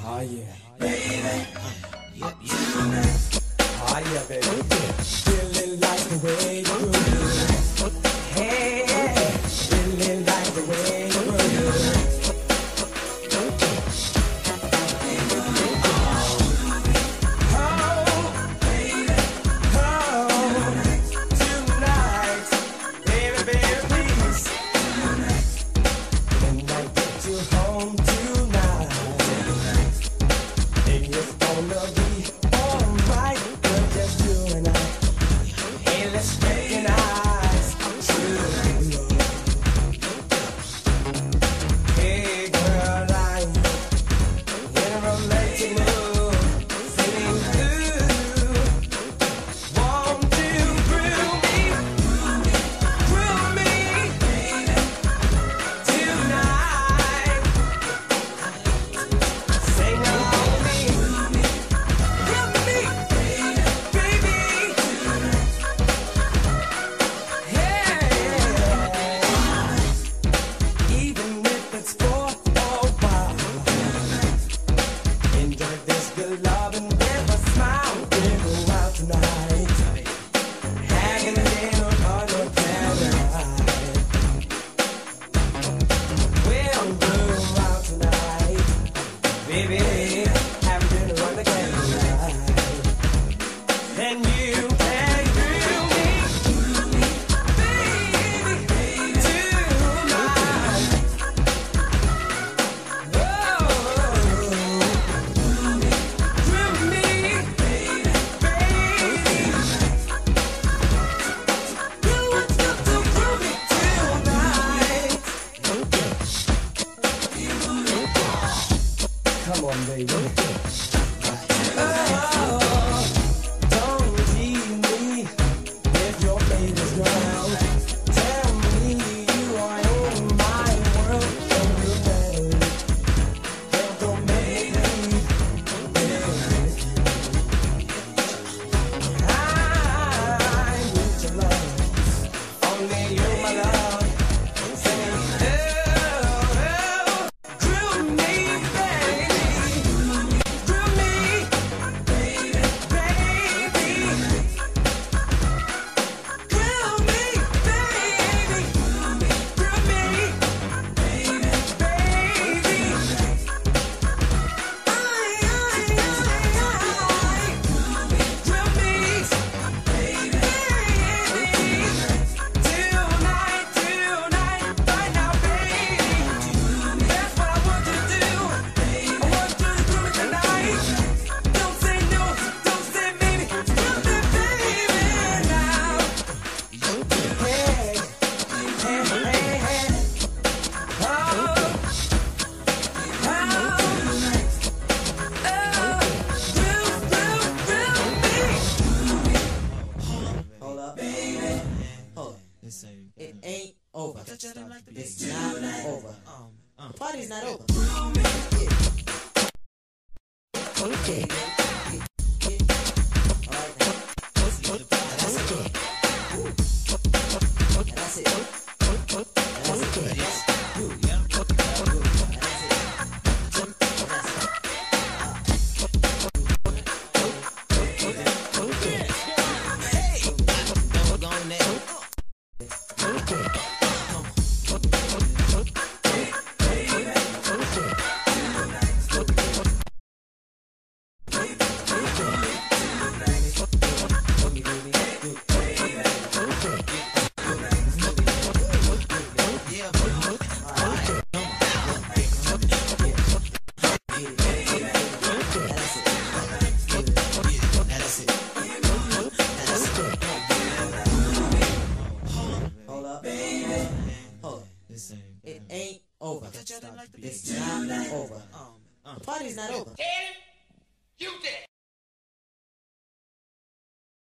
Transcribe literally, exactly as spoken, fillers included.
Oh yeah. Baby. Yep, yep. Oh yeah, baby. Feeling like the way you move. Hey, feeling like the way you move. Come on, baby. Oh, don't leave me if your baby's gone. Tell me you are in my world and you're better. Girl, don't make me leave. I need your love. Only you, my love. It ain't over. It's not over. The party's not over. Okay. Alright now. That's it. That's it. That's it. It ain't over. It's not over. The party's not over. You did it.